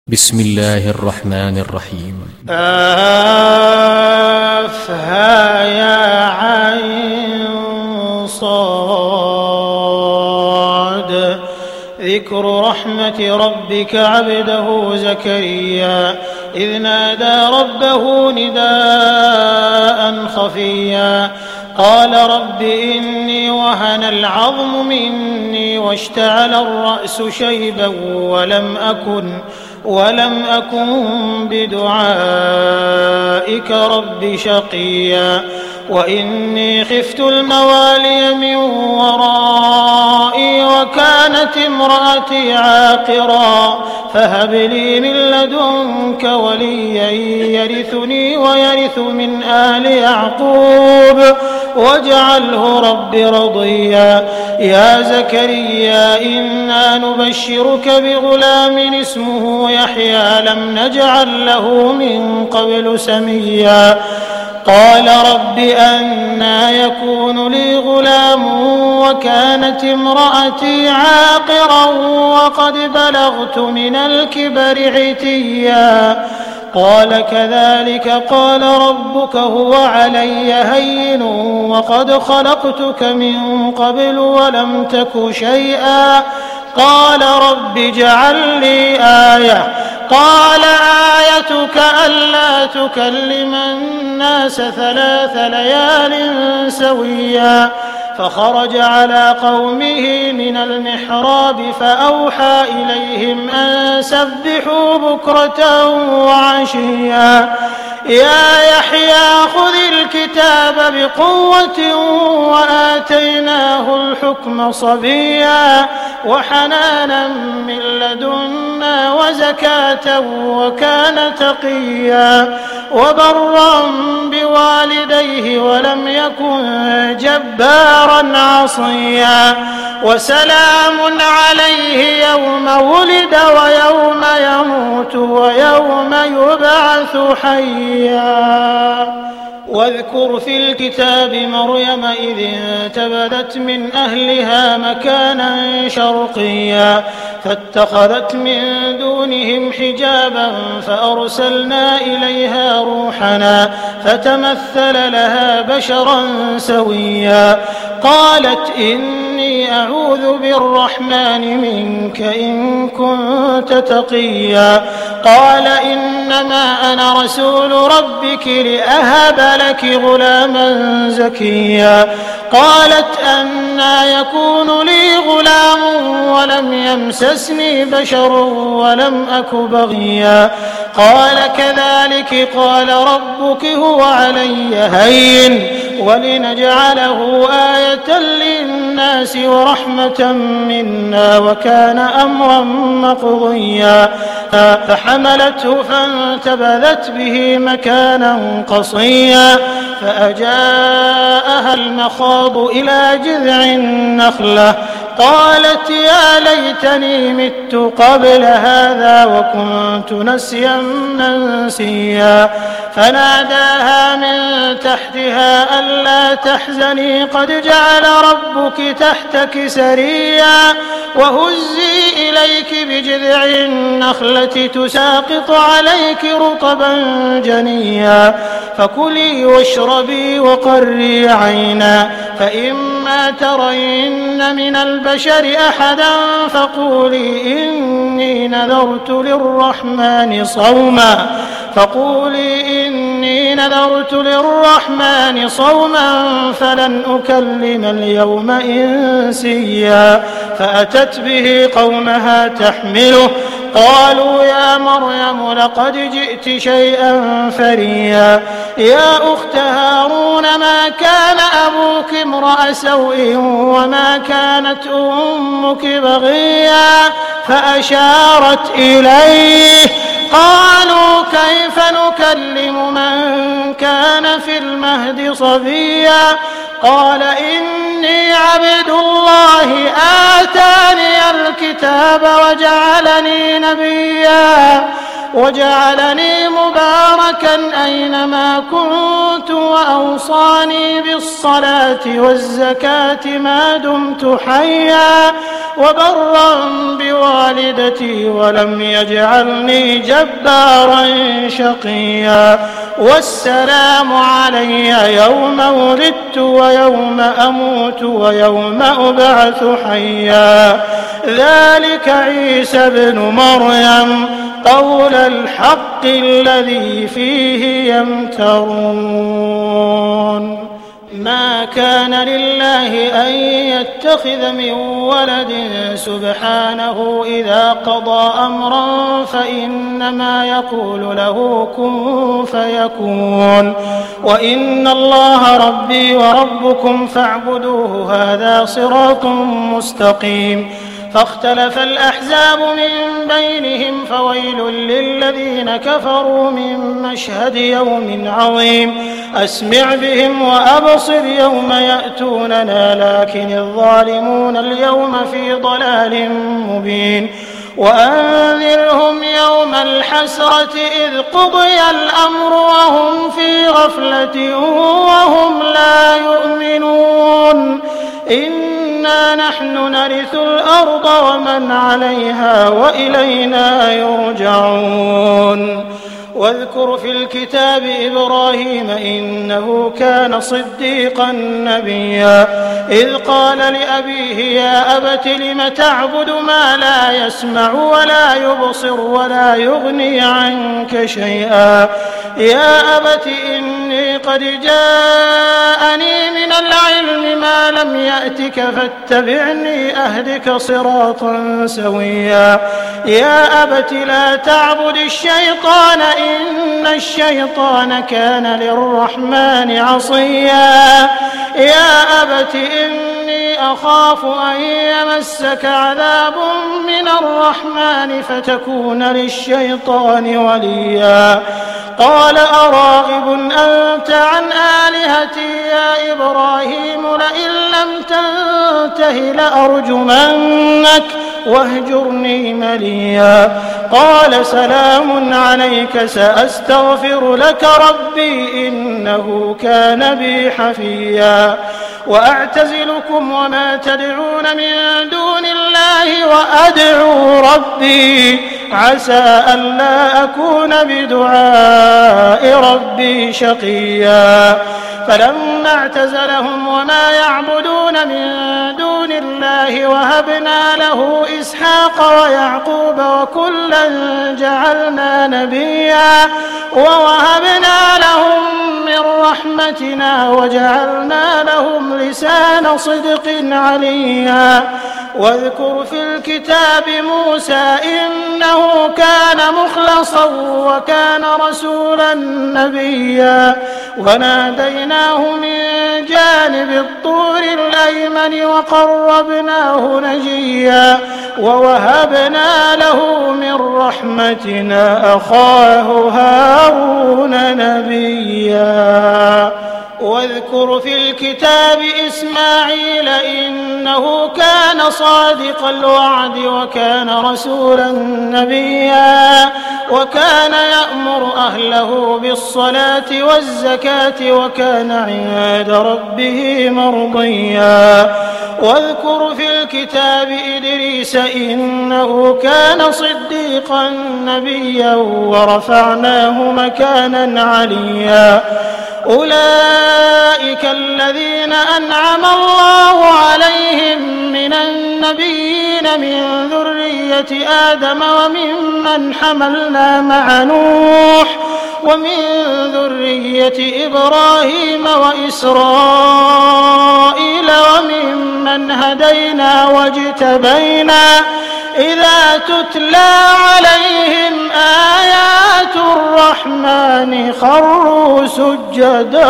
بسم الله الرحمن الرحيم. ها يا عين صاد. ذكر رحمة ربك عبده زكريا إذ نادى ربه نداء خفيا قال رب إني وهن العظم مني واشتعل الرأس شيبا ولم أكن بدعائك رب شقيا وإني خفت الموالي من ورائي وكانت امرأتي عاقرا فهب لي من لدنك وليا يرثني ويرث من آل يعقوب واجعله رب رضيا يا زكريا إنا نبشرك بغلام اسمه يحيى لم نجعل له من قبل سميا قال رب أنى يكون لي غلام وكانت امرأتي عاقرا وقد بلغت من الكبر عتيا قال كذلك قال ربك هو علي هين وقد خلقتك من قبل ولم تك شيئا قال رب اجعل لي آية قال آيتك ألا تكلم الناس 3 ليال سويا فخرج على قومه من المحراب فأوحى إليهم أن سبحوا بكرة وعشيا يا يحيى خذ الكتاب بقوة وآتيناه الحكم صبيا وحنانا من لدنا وزكاة وكان تقيا وبرا بوالديه ولم يكن جبارا عصيا وسلام عليه يوم ولد ويوم يموت ويوم يبعث حيا واذكر في الكتاب مريم إذ انتبذت من أهلها مكانا شرقيا فاتخذت من دونهم حجابا فأرسلنا إليها روحنا فتمثل لها بشرا سويا قالت إني أعوذ بالرحمن منك إن كنت تقيا قال إنما أنا رسول ربك لأهب لك غلاما زكيا قالت أنى يكون لي غلام ولم يمسسني بشر ولم أك بغيا قال كذلك قال ربك هو علي هين ولنجعله آية للناس ورحمة منا وكان أمرا مقضيا فحملته فانتبذت به مكانا قصيا فأجاءها المخاض إلى جذع النخلة قالت يا ليتني مت قبل هذا وكنت نسيا منسيا فناداها من تحتها ألا تحزني قد جعل ربك تحتك سريا وهزي إليك بجذع النخلة تساقط عليك رطبا جنيا فكلي واشربي وقري عينا فإما ترين من البشر أحدا فقولي إني نذرت للرحمن صوما فلن أكلم اليوم إنسيا فأتت به قومها تحمله قالوا يا مريم لقد جئت شيئا فريا يا أخت هارون ما كان أبوك امرأ سوء وما كانت أمك بغيا فأشارت إليه قالوا كيف نكلم من كان في المهد صبيا قال إني عبد الله آتاني الكتاب وجعلني نبيا وجعلني مباركا أينما كنت وأوصاني بالصلاة والزكاة ما دمت حيا وبرا بوالدتي ولم يجعلني جبارا شقيا والسلام علي يوم ولدت ويوم أموت ويوم أبعث حيا ذلك عيسى ابن مريم قول الحق الذي فيه يمترون ما كان لله أن يتخذ من ولد سبحانه إذا قضى أمرا فإنما يقول له كن فيكون وإن الله ربي وربكم فاعبدوه هذا صراط مستقيم فاختلف الأحزاب من بينهم فويل للذين كفروا من مشهد يوم عظيم أسمع بهم وأبصر يوم يأتوننا لكن الظالمون اليوم في ضلال مبين وأنذرهم يوم الحسرة إذ قضي الأمر وهم في غفلة وهم لا يؤمنون إنا نحن نرث الأرض ومن عليها وإلينا يرجعون واذكر في الكتاب إبراهيم إنه كان صديقا نبيا إذ قال لأبيه يا أبت لم تعبد ما لا يسمع ولا يبصر ولا يغني عنك شيئا يا أبت إني قد جاءني من العلم ما لم يأتك فاتبعني أهدك صراطا سويا يا أبت لا تعبد الشيطان إن الشيطان كان للرحمن عصيا يا أبت إني أخاف أن يمسك عذاب من الرحمن فتكون للشيطان وليا قال أراغب أنت عن آلهتي يا إبراهيم لئن لم تنته لأرجمنك واهجرني مليا قال سلام عليك سأستغفر لك ربي إنه كان بي حفيا وأعتزلكم وما تدعون من دون الله وأدعو ربي عسى ألا أكون بدعاء ربي شقيا فلما اعتزلهم وما يعبدون من دون الله وهبنا له إسحاق ويعقوب وكلا جعلنا نبيا ووهبنا لهم من رحمتنا وجعلنا لهم لسان صدق عليا واذكر في الكتاب موسى إنه كان مخلصا وكان رسولا نبيا وناديناه من جانب الطور الأيمن وقربناه نجيا ووهبنا له من رحمتنا أخاه هارون نبيا واذكر في الكتاب إسماعيل إنه كان صادق الوعد وكان رسولا نبيا وكان يأمر أهله بالصلاة والزكاة وكان عند ربه مرضيا واذكر في الكتاب إدريس إنه كان صديقا نبيا ورفعناه مكانا عليا أولئك الذين أنعم الله عليهم من النبيين من ذرية آدم وممن حملنا مع نوح ومن ذرية إبراهيم وإسرائيل وممن هدينا واجتبينا إذا تتلى عليهم آيات الرحمن خروا سجدا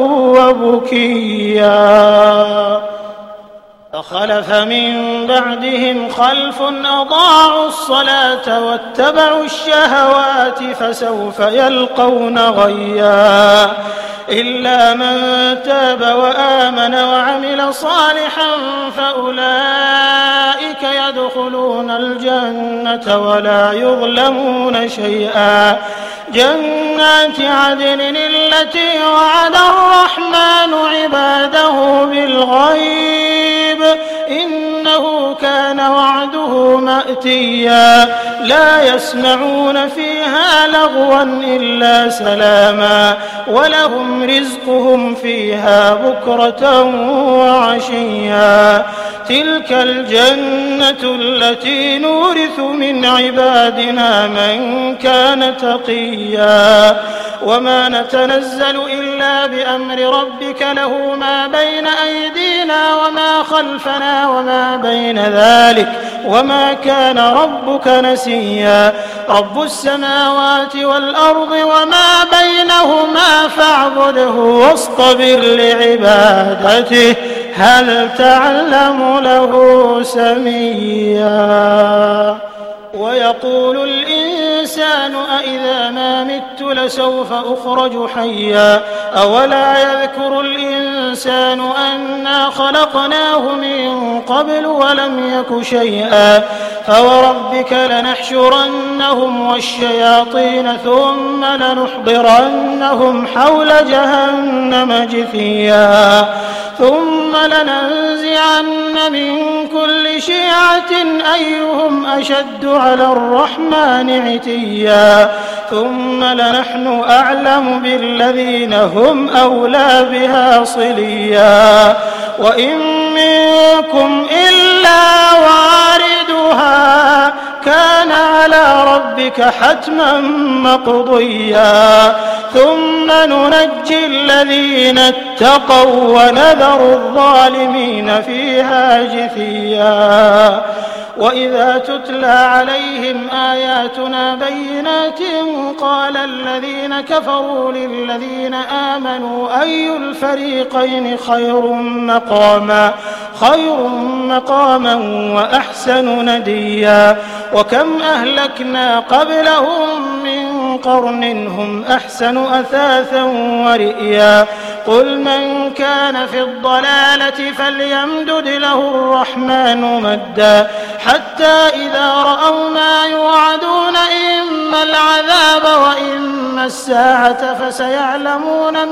وبكيا فخلف من بعدهم خلف أضاعوا الصلاة واتبعوا الشهوات فسوف يلقون غيا إلا من تاب وآمن وعمل صالحا فأولئك يدخلون يدخلون الجنة ولا يظلمون شيئا. جنات عدن التي وعد الرحمن عباده بالغيب إنه كان وعده مأتيا. لا يسمعون فيها لغوا إلا سلاما ولهم رزقهم فيها بكرة وعشيا. تلك الجنة التي نورث من عبادنا من كان تقيا. وما نتنزل إلا بأمر ربك له ما بين أيدينا وما خلفنا وما بين ذلك وما كان ربك نسيا. رب السماوات والأرض وما بينهما فاعبده واصطبر لعبادته هل تعلم له سميا. ويقول الإنسان أإذا ما مت لسوف أخرج حيا. أولا يذكر الإنسان أنا خلقناه من قبل ولم يك شيئا. فوربك لنحشرنهم والشياطين ثم لنحضرنهم حول جهنم جثيا. ثم لننزعن من كل شيعة أيهم أشد على الرحمن عتيا. ثم لنحن أعلم بالذين هم أولى بها صليا. وإن منكم إلا واردها كان على ربك حتما مقضيا. ثم ننجي الذين اتقوا ونذر الظالمين فيها جثيا. وإذا تتلى عليهم آياتنا بينات قال الذين كفروا للذين آمنوا أي الفريقين خير مقاما وأحسن نديا. وكم أهلكنا قبلهم من قرن هم أحسن أثاثا ورئيا. قل من كان في الضلالة فليمدد له الرحمن مدا حتى إذا رأوا ما يوعدون إما العذاب وإما الساعة فسيعلمون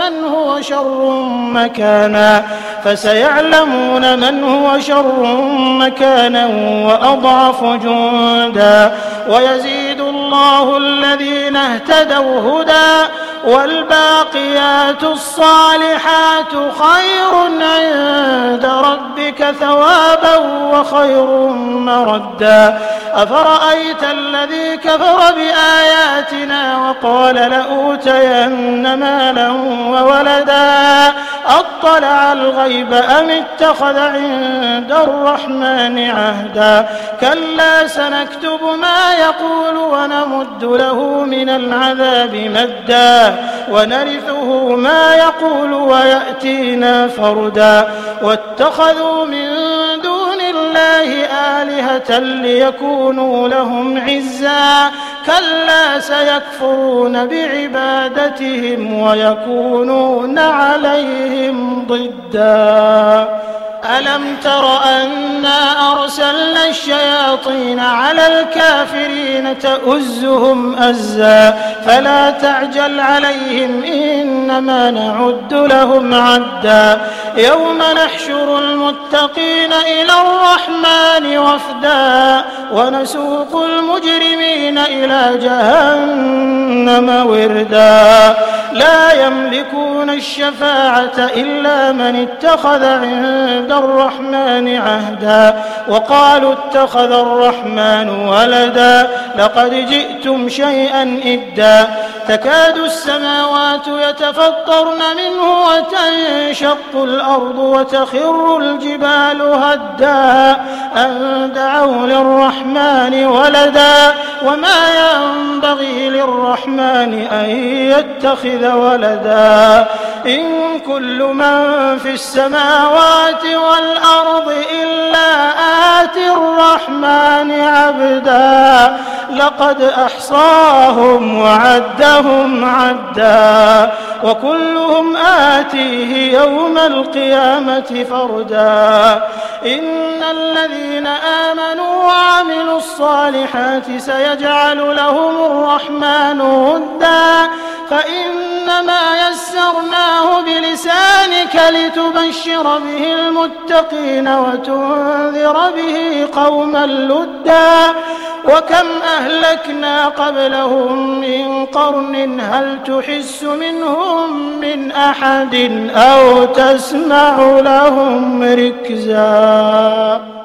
من هو شر مكانا وأضعف جندا. ويزيد الله الذين اهتدوا هدى والباقيات الصالحات خير عند ربك ثوابا وخير مردا. أفرأيت الذي كفر بآياتنا وقال لأوتين مالا وولدا أطلع الغيب أم اتخذ عند الرحمن عهدا. كلا سنكتب ما يقول ونمد له من العذاب مدا ونرثه ما يقول ويأتينا فردا. واتخذوا من دون الله آلهة ليكونوا لهم عزا. كلا سيكفرون بعبادتهم ويكونون عليهم ضدا. ألم تر أنا أرسلنا الشياطين على الكافرين تؤزهم أزا فلا تعجل عليهم إنما نعد لهم عدا. يوم نحشر المتقين إلى الرحمن وفدا ونسوق المجرمين إلى جهنم وردا. لا يملكون الشفاعة إلا من اتخذ عند الرحمن عهدا. وقالوا اتخذ الرحمن ولدا لقد جئتم شيئا إدا. تكاد السماوات يتفطرن منه وتنشق الأرض وتخر الجبال هدا أن دعوا للرحمن ولدا وما ينبغي للرحمن أن يتخذ ولدا. إن كل من في السماوات والأرض إلا آتي الرحمن عبدا لقد أحصاهم وعدهم عدا وكلهم آتيه يوم القيامة فردا إن الذين آمنوا وعملوا الصالحات سيجعل لهم الرحمن ودا فإنما يسرناه بلسانك لتبشر به المتقين وتنذر به قوما لدا وكم أهلكنا قبلهم من قرن هل تحس منهم من أحد أو تسمع لهم ركزا.